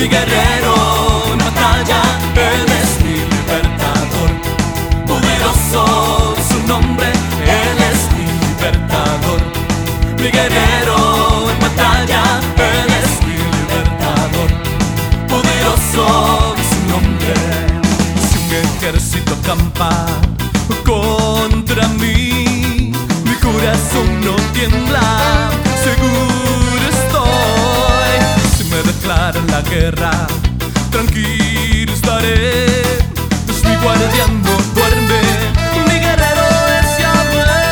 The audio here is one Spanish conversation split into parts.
mi guerrero en batalla, Él es mi libertador. Poderoso su nombre, Él es mi libertador. Mi guerrero en batalla, Él es mi libertador. Poderoso su nombre. Si un ejército acampa contra mí, mi corazón no tiembla, seguro estoy. Si me declaran la guerra, tranquilo estaré, pues mi guardián no duerme, mi guerrero es Yahweh.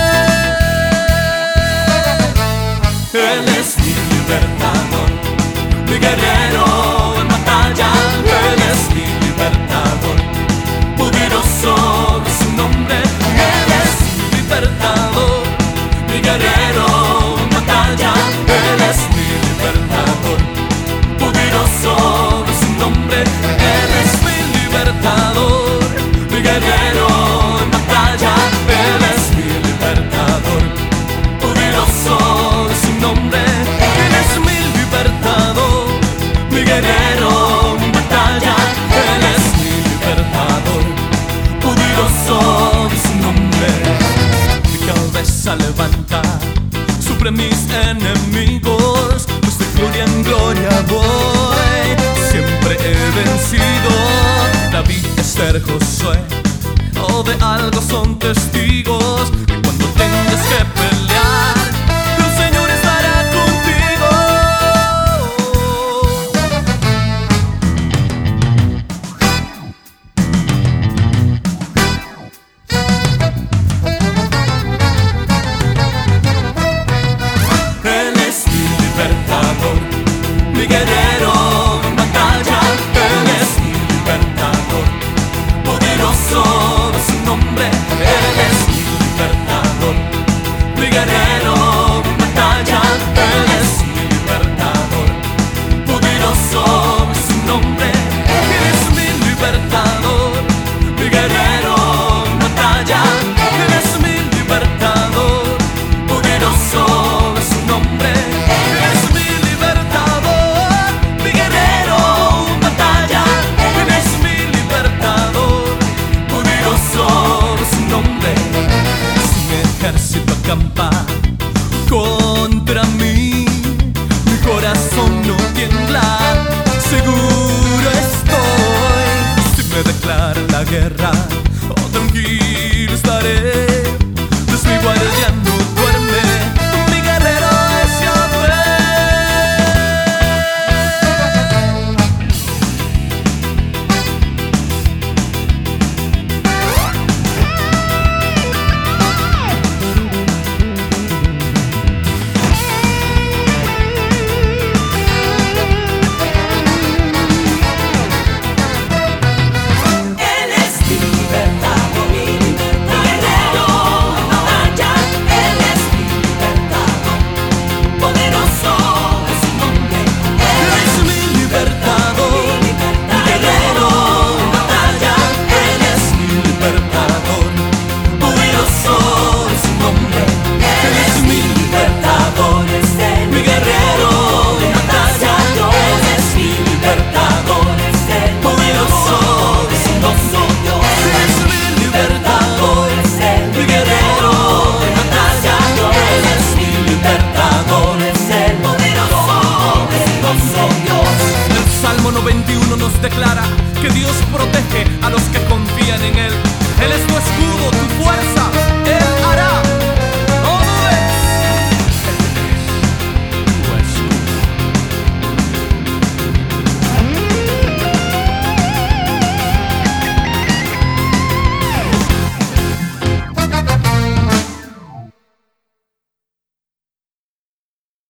Él es mi libertador, mi guerrero en batalla, Él es mi libertador. Poderoso es su nombre, Él es mi libertador. Mi guerrero en batalla, Él es mi libertador. Poderoso es su nombre, Él es mi libertador. Mi guerrero en batalla, Él es mi libertador. Poderoso es su nombre, Él es mi libertador. Mi guerrero en batalla, Él es mi libertador. Poderoso es su nombre. Mi cabeza levanta sobre mis enemigos, pues de gloria en gloria voy. Siempre he vencido. David, Esther, Josué, o de algo son testigos, que cuando tengas que pelear, el Señor estará contigo. Él es mi libertador, mi guerrero en batalla, Él es mi libertador. Poderoso es su nombre, Él es mi libertador. Mi guerrero en batalla, Él es mi libertador. Poderoso es su nombre, Él es mi libertador. Mi guerrero en batalla, Él es mi libertador. Poderoso es su nombre, Él es mi libertador. Mi guerrero en batalla, Él es mi libertador. Poderoso es su nombre. Si un ejército acampa contra mí, mi corazón no tiembla, seguro estoy. Si me declaran la guerra,